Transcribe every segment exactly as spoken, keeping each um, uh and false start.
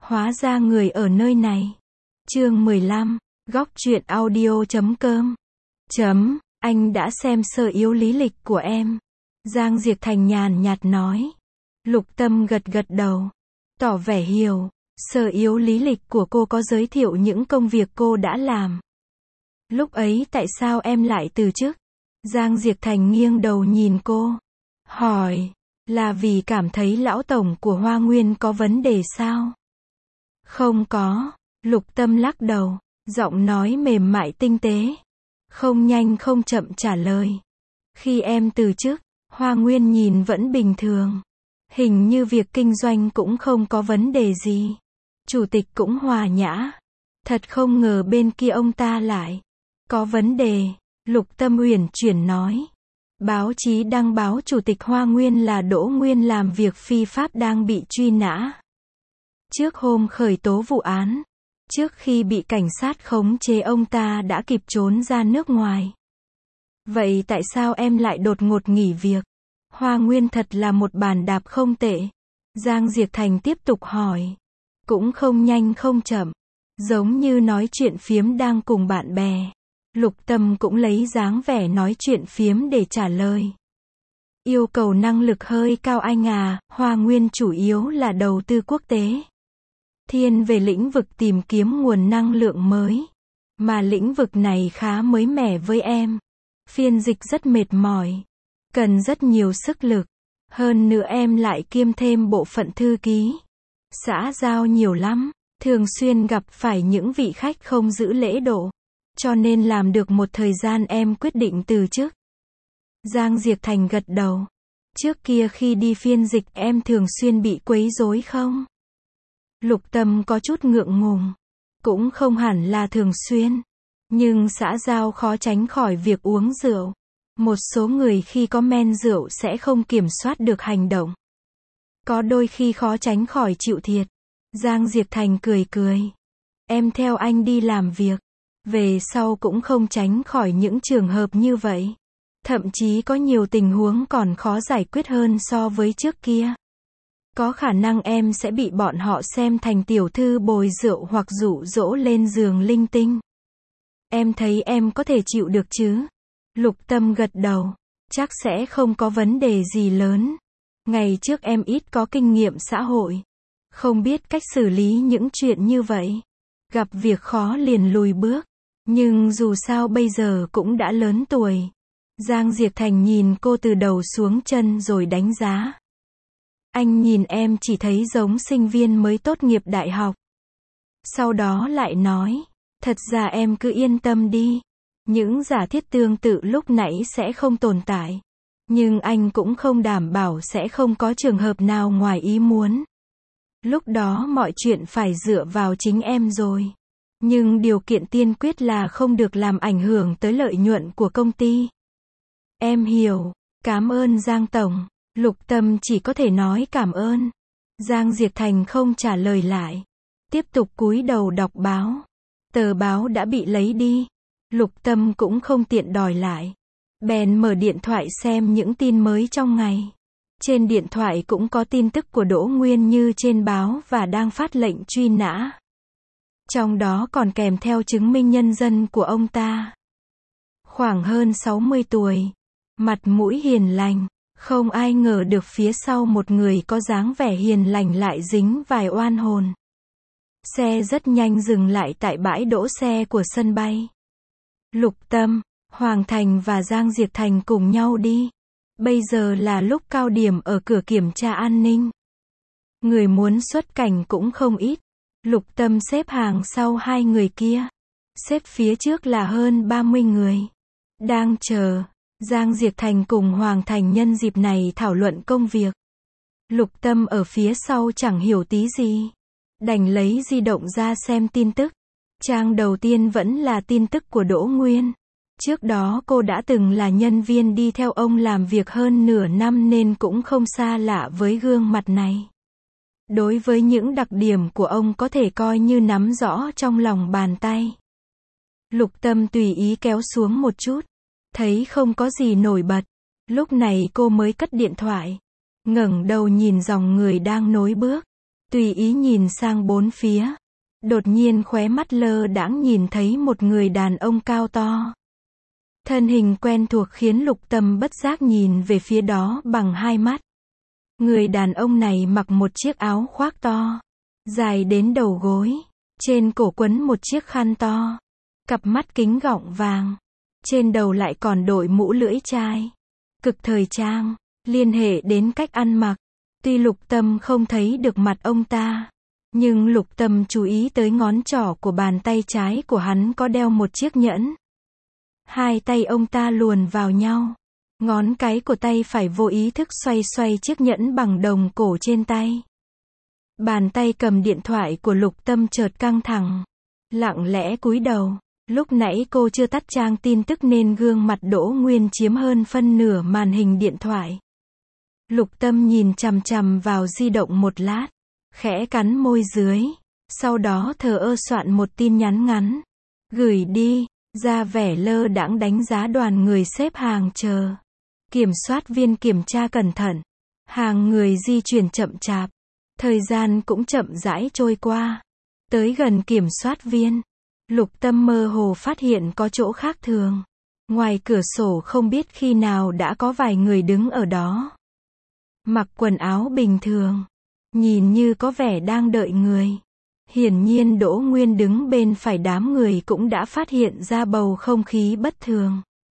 Hóa ra người ở nơi này. Chương mười lăm, góc truyện audio chấm com. Chấm, anh đã xem sơ yếu lý lịch của em. Giang Diệp Thành nhàn nhạt nói. Lục Tâm gật gật đầu, tỏ vẻ hiểu. Sơ yếu lý lịch của cô có giới thiệu những công việc cô đã làm. Lúc ấy tại sao em lại từ chức? Giang Diệp Thành nghiêng đầu nhìn cô, hỏi, là vì cảm thấy lão tổng của Hoa Nguyên có vấn đề sao? Không có, Lục Tâm lắc đầu, giọng nói mềm mại tinh tế, không nhanh không chậm trả lời. Khi em từ chức, Hoa Nguyên nhìn vẫn bình thường. Hình như việc kinh doanh cũng không có vấn đề gì. Chủ tịch cũng hòa nhã. Thật không ngờ bên kia ông ta lại có vấn đề. Lục Tâm uyển chuyển nói. Báo chí đăng báo Chủ tịch Hoa Nguyên là Đỗ Nguyên làm việc phi pháp đang bị truy nã. Trước hôm khởi tố vụ án, trước khi bị cảnh sát khống chế ông ta đã kịp trốn ra nước ngoài. Vậy tại sao em lại đột ngột nghỉ việc? Hoa Nguyên thật là một bàn đạp không tệ. Giang Diệp Thành tiếp tục hỏi. Cũng không nhanh không chậm. Giống như nói chuyện phiếm đang cùng bạn bè. Lục Tâm cũng lấy dáng vẻ nói chuyện phiếm để trả lời. Yêu cầu năng lực hơi cao anh à, Hoa Nguyên chủ yếu là đầu tư quốc tế. Thiên về lĩnh vực tìm kiếm nguồn năng lượng mới. Mà lĩnh vực này khá mới mẻ với em. Phiên dịch rất mệt mỏi. Cần rất nhiều sức lực. Hơn nữa em lại kiêm thêm bộ phận thư ký. Xã giao nhiều lắm. Thường xuyên gặp phải những vị khách không giữ lễ độ. Cho nên làm được một thời gian em quyết định từ chức. Giang Diệp Thành gật đầu. Trước kia khi đi phiên dịch em thường xuyên bị quấy rối không? Lục Tâm có chút ngượng ngùng. Cũng không hẳn là thường xuyên. Nhưng xã giao khó tránh khỏi việc uống rượu. Một số người khi có men rượu sẽ không kiểm soát được hành động. Có đôi khi khó tránh khỏi chịu thiệt. Giang Diệp Thành cười cười. Em theo anh đi làm việc. Về sau cũng không tránh khỏi những trường hợp như vậy. Thậm chí có nhiều tình huống còn khó giải quyết hơn so với trước kia. Có khả năng em sẽ bị bọn họ xem thành tiểu thư bồi rượu hoặc dụ dỗ lên giường linh tinh. Em thấy em có thể chịu được chứ? Lục Tâm gật đầu. Chắc sẽ không có vấn đề gì lớn. Ngày trước em ít có kinh nghiệm xã hội. Không biết cách xử lý những chuyện như vậy. Gặp việc khó liền lùi bước. Nhưng dù sao bây giờ cũng đã lớn tuổi. Giang Diệp Thành nhìn cô từ đầu xuống chân rồi đánh giá. Anh nhìn em chỉ thấy giống sinh viên mới tốt nghiệp đại học. Sau đó lại nói. Thật ra em cứ yên tâm đi. Những giả thiết tương tự lúc nãy sẽ không tồn tại. Nhưng anh cũng không đảm bảo sẽ không có trường hợp nào ngoài ý muốn. Lúc đó mọi chuyện phải dựa vào chính em rồi. Nhưng điều kiện tiên quyết là không được làm ảnh hưởng tới lợi nhuận của công ty. Em hiểu. Cảm ơn Giang Tổng. Lục Tâm chỉ có thể nói cảm ơn. Giang Diệp Thành không trả lời lại. Tiếp tục cúi đầu đọc báo. Tờ báo đã bị lấy đi. Lục Tâm cũng không tiện đòi lại. Bèn mở điện thoại xem những tin mới trong ngày. Trên điện thoại cũng có tin tức của Đỗ Nguyên như trên báo và đang phát lệnh truy nã. Trong đó còn kèm theo chứng minh nhân dân của ông ta. Khoảng hơn sáu mươi tuổi. Mặt mũi hiền lành. Không ai ngờ được phía sau một người có dáng vẻ hiền lành lại dính vài oan hồn. Xe rất nhanh dừng lại tại bãi đỗ xe của sân bay. Lục Tâm, Hoàng Thành và Giang Diệp Thành cùng nhau đi. Bây giờ là lúc cao điểm ở cửa kiểm tra an ninh. Người muốn xuất cảnh cũng không ít. Lục Tâm xếp hàng sau hai người kia. Xếp phía trước là hơn ba mươi người. Đang chờ. Giang Diệp Thành cùng Hoàng Thành nhân dịp này thảo luận công việc. Lục Tâm ở phía sau chẳng hiểu tí gì. Đành lấy di động ra xem tin tức. Trang đầu tiên vẫn là tin tức của Đỗ Nguyên. Trước đó cô đã từng là nhân viên đi theo ông làm việc hơn nửa năm nên cũng không xa lạ với gương mặt này. Đối với những đặc điểm của ông có thể coi như nắm rõ trong lòng bàn tay. Lục Tâm tùy ý kéo xuống một chút. Thấy không có gì nổi bật. Lúc này cô mới cất điện thoại. Ngẩng đầu nhìn dòng người đang nối bước. tùy ý nhìn sang bốn phía. Đột nhiên khóe mắt lơ đãng nhìn thấy một người đàn ông cao to. Thân hình quen thuộc khiến Lục Tâm bất giác nhìn về phía đó bằng hai mắt. Người đàn ông này mặc một chiếc áo khoác to, dài đến đầu gối, trên cổ quấn một chiếc khăn to, cặp mắt kính gọng vàng, trên đầu lại còn đội mũ lưỡi chai, cực thời trang. Liên hệ đến cách ăn mặc, tuy Lục Tâm không thấy được mặt ông ta, nhưng Lục Tâm chú ý tới ngón trỏ của bàn tay trái của hắn có đeo một chiếc nhẫn. Hai tay ông ta luồn vào nhau, ngón cái của tay phải vô ý thức xoay xoay chiếc nhẫn bằng đồng cổ trên tay. Bàn tay cầm điện thoại của Lục Tâm chợt căng thẳng, lặng lẽ cúi đầu. Lúc nãy cô chưa tắt trang tin tức nên gương mặt Đỗ Nguyên chiếm hơn phân nửa màn hình điện thoại. Lục Tâm nhìn chằm chằm vào di động một lát, khẽ cắn môi dưới, sau đó thờ ơ soạn một tin nhắn ngắn, gửi đi, ra vẻ lơ đãng đánh giá đoàn người xếp hàng chờ. Kiểm soát viên kiểm tra cẩn thận, hàng người di chuyển chậm chạp, thời gian cũng chậm rãi trôi qua. Tới gần kiểm soát viên, Lục Tâm mơ hồ phát hiện có chỗ khác thường. Ngoài cửa sổ không biết khi nào đã có vài người đứng ở đó. Mặc quần áo bình thường, nhìn như có vẻ đang đợi người. Hiển nhiên Đỗ Nguyên đứng bên phải đám người cũng đã phát hiện ra bầu không khí bất thường.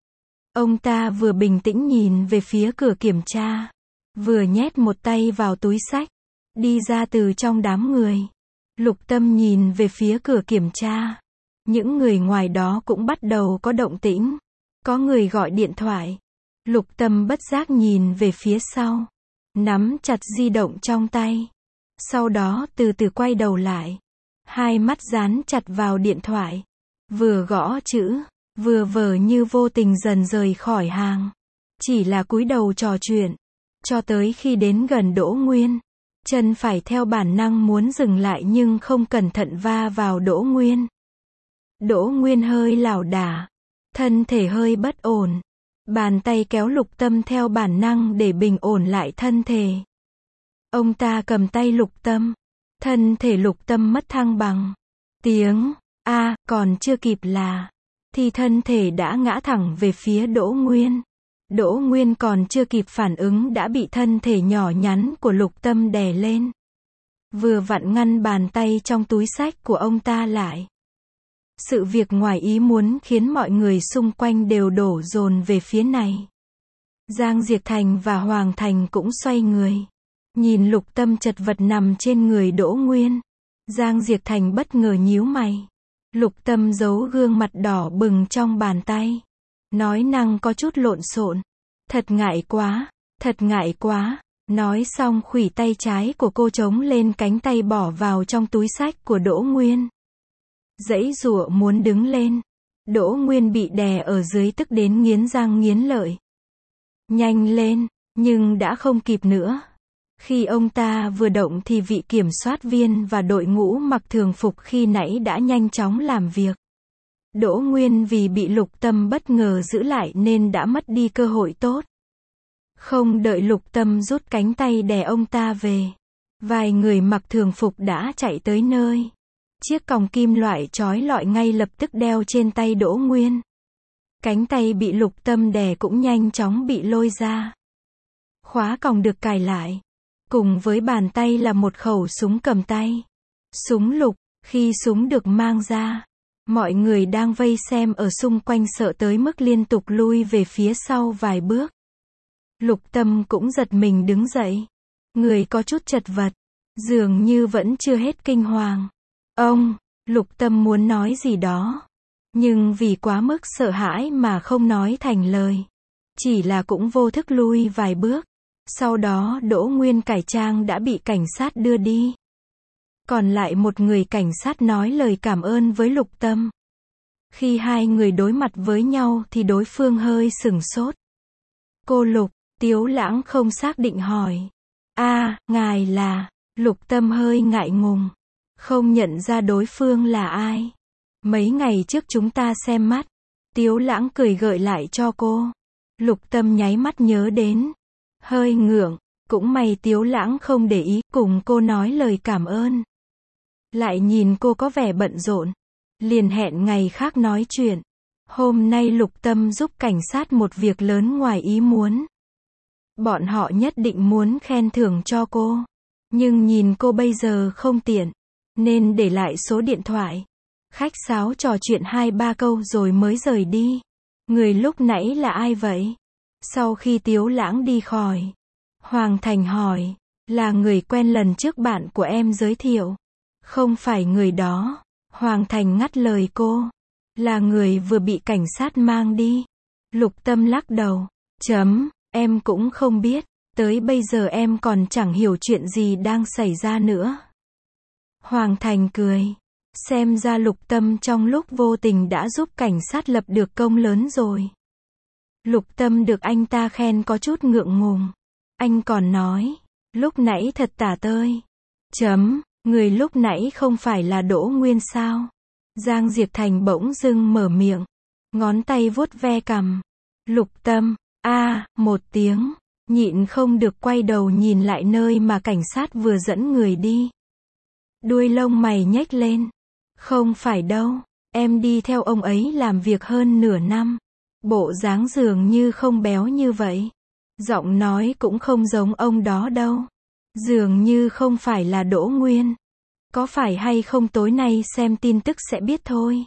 Ông ta vừa bình tĩnh nhìn về phía cửa kiểm tra, vừa nhét một tay vào túi xách, đi ra từ trong đám người. Lục Tâm nhìn về phía cửa kiểm tra. Những người ngoài đó cũng bắt đầu có động tĩnh. Có người gọi điện thoại. Lục Tâm bất giác nhìn về phía sau, nắm chặt di động trong tay. Sau đó từ từ quay đầu lại, hai mắt dán chặt vào điện thoại, vừa gõ chữ, vừa vờ như vô tình dần rời khỏi hàng. Chỉ là cúi đầu trò chuyện, cho tới khi đến gần Đỗ Nguyên, chân phải theo bản năng muốn dừng lại nhưng không cẩn thận va vào Đỗ Nguyên. Đỗ Nguyên hơi lảo đảo, thân thể hơi bất ổn, bàn tay kéo Lục Tâm theo bản năng để bình ổn lại thân thể. Ông ta cầm tay Lục Tâm, thân thể Lục Tâm mất thăng bằng. Tiếng a còn chưa kịp là thì thân thể đã ngã thẳng về phía Đỗ Nguyên. Đỗ Nguyên còn chưa kịp phản ứng đã bị thân thể nhỏ nhắn của Lục Tâm đè lên, vừa vặn ngăn bàn tay trong túi xách của ông ta lại. Sự việc ngoài ý muốn khiến mọi người xung quanh đều đổ dồn về phía này. Giang Diệp Thành và Hoàng Thành cũng xoay người, nhìn Lục Tâm chật vật nằm trên người Đỗ Nguyên. Giang Diệp Thành bất ngờ nhíu mày. Lục Tâm giấu gương mặt đỏ bừng trong bàn tay, nói năng có chút lộn xộn. Thật ngại quá, thật ngại quá. Nói xong khuỷu tay trái của cô chống lên cánh tay bỏ vào trong túi xách của Đỗ Nguyên. Giãy giụa muốn đứng lên. Đỗ Nguyên bị đè ở dưới tức đến nghiến răng nghiến lợi. Nhanh lên, nhưng đã không kịp nữa. Khi ông ta vừa động thì vị kiểm soát viên và đội ngũ mặc thường phục khi nãy đã nhanh chóng làm việc. Đỗ Nguyên vì bị Lục Tâm bất ngờ giữ lại nên đã mất đi cơ hội tốt. Không đợi Lục Tâm rút cánh tay đè ông ta về, vài người mặc thường phục đã chạy tới nơi. Chiếc còng kim loại trói lọi ngay lập tức đeo trên tay Đỗ Nguyên. Cánh tay bị Lục Tâm đè cũng nhanh chóng bị lôi ra. Khóa còng được cài lại. Cùng với bàn tay là một khẩu súng cầm tay. Súng lục. Khi súng được mang ra, mọi người đang vây xem ở xung quanh sợ tới mức liên tục lui về phía sau vài bước. Lục Tâm cũng giật mình đứng dậy. Người có chút chật vật, dường như vẫn chưa hết kinh hoàng. Ông, Lục Tâm muốn nói gì đó, nhưng vì quá mức sợ hãi mà không nói thành lời. Chỉ là cũng vô thức lui vài bước. Sau đó Đỗ Nguyên cải trang đã bị cảnh sát đưa đi. Còn lại một người cảnh sát nói lời cảm ơn với Lục Tâm. Khi hai người đối mặt với nhau thì đối phương hơi sửng sốt. Cô Lục, Tiếu Lãng không xác định hỏi. A, ngài là... Lục Tâm hơi ngại ngùng, không nhận ra đối phương là ai. Mấy ngày trước chúng ta xem mắt. Tiếu Lãng cười gợi lại cho cô. Lục Tâm nháy mắt nhớ đến. Hơi ngượng, Cũng may Tiếu Lãng không để ý, cùng cô nói lời cảm ơn. Lại nhìn cô có vẻ bận rộn, liền hẹn ngày khác nói chuyện. Hôm nay Lục Tâm giúp cảnh sát một việc lớn ngoài ý muốn. Bọn họ nhất định muốn khen thưởng cho cô. Nhưng nhìn cô bây giờ không tiện, nên để lại số điện thoại. Khách sáo trò chuyện hai ba câu rồi mới rời đi. Người lúc nãy là ai vậy? Sau khi Tiếu Lãng đi khỏi, Hoàng Thành hỏi, là người quen lần trước bạn của em giới thiệu. Không phải người đó. Hoàng Thành ngắt lời cô. Là người vừa bị cảnh sát mang đi. Lục Tâm lắc đầu. Chấm, em cũng không biết. Tới bây giờ em còn chẳng hiểu chuyện gì đang xảy ra nữa. Hoàng Thành cười. Xem ra Lục Tâm trong lúc vô tình đã giúp cảnh sát lập được công lớn rồi. Lục Tâm được anh ta khen có chút ngượng ngùng. Anh còn nói, lúc nãy thật tả tơi. Chấm, người lúc nãy không phải là Đỗ Nguyên sao? Giang Diệp Thành bỗng dưng mở miệng, ngón tay vuốt ve cằm. Lục Tâm, a, à, một tiếng, nhịn không được quay đầu nhìn lại nơi mà cảnh sát vừa dẫn người đi. Đuôi lông mày nhếch lên. Không phải đâu, em đi theo ông ấy làm việc hơn nửa năm. Bộ dáng dường như không béo như vậy. Giọng nói cũng không giống ông đó đâu. Dường như không phải là Đỗ Nguyên. Có phải hay không tối nay xem tin tức sẽ biết thôi.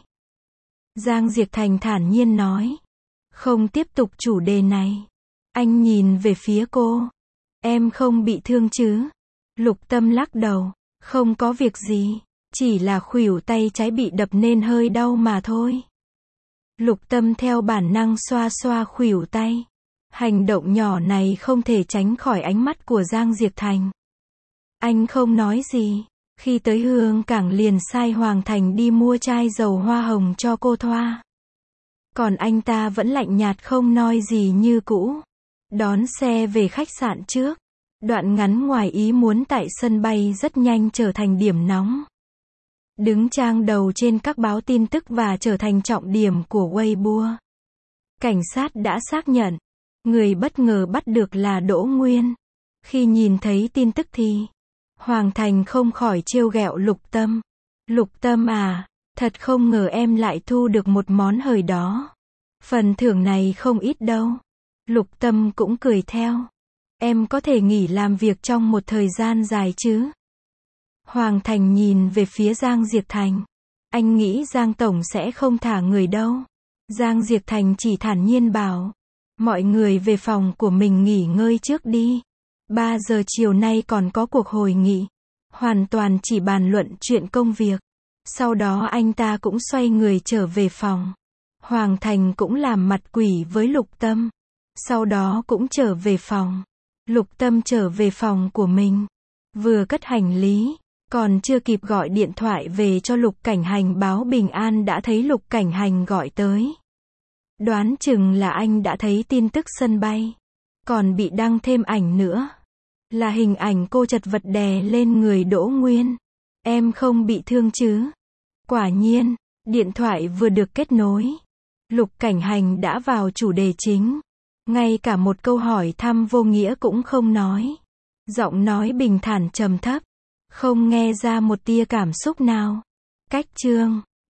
Giang Diệp Thành thản nhiên nói. Không tiếp tục chủ đề này. Anh nhìn về phía cô. Em không bị thương chứ? Lục Tâm lắc đầu. Không có việc gì. Chỉ là khuỷu tay trái bị đập nên hơi đau mà thôi. Lục Tâm theo bản năng xoa xoa khuỷu tay. Hành động nhỏ này không thể tránh khỏi ánh mắt của Giang Diệp Thành. Anh không nói gì. Khi tới Hương Cảng liền sai Hoàng Thành đi mua chai dầu hoa hồng cho cô thoa. Còn anh ta vẫn lạnh nhạt không nói gì như cũ. Đón xe về khách sạn trước. Đoạn ngắn ngoài ý muốn tại sân bay rất nhanh trở thành điểm nóng. Đứng trang đầu trên các báo tin tức và trở thành trọng điểm của Weibo. Cảnh sát đã xác nhận, người bất ngờ bắt được là Đỗ Nguyên. Khi nhìn thấy tin tức thì, Hoàng Thành không khỏi trêu ghẹo Lục Tâm. Lục Tâm à, thật không ngờ em lại thu được một món hời đó. Phần thưởng này không ít đâu. Lục Tâm cũng cười theo. Em có thể nghỉ làm việc trong một thời gian dài chứ? Hoàng Thành nhìn về phía Giang Diệp Thành. Anh nghĩ Giang Tổng sẽ không thả người đâu. Giang Diệp Thành chỉ thản nhiên bảo. Mọi người về phòng của mình nghỉ ngơi trước đi. ba giờ chiều nay còn có cuộc hội nghị. Hoàn toàn chỉ bàn luận chuyện công việc. Sau đó anh ta cũng xoay người trở về phòng. Hoàng Thành cũng làm mặt quỷ với Lục Tâm. Sau đó cũng trở về phòng. Lục Tâm trở về phòng của mình. Vừa cất hành lý. Còn chưa kịp gọi điện thoại về cho Lục Cảnh Hành báo bình an đã thấy Lục Cảnh Hành gọi tới. Đoán chừng là anh đã thấy tin tức sân bay. Còn bị đăng thêm ảnh nữa. Là hình ảnh cô chật vật đè lên người Đỗ Nguyên. Em không bị thương chứ? Quả nhiên, điện thoại vừa được kết nối. Lục Cảnh Hành đã vào chủ đề chính. Ngay cả một câu hỏi thăm vô nghĩa cũng không nói. Giọng nói bình thản trầm thấp. Không nghe ra một tia cảm xúc nào. Cách chương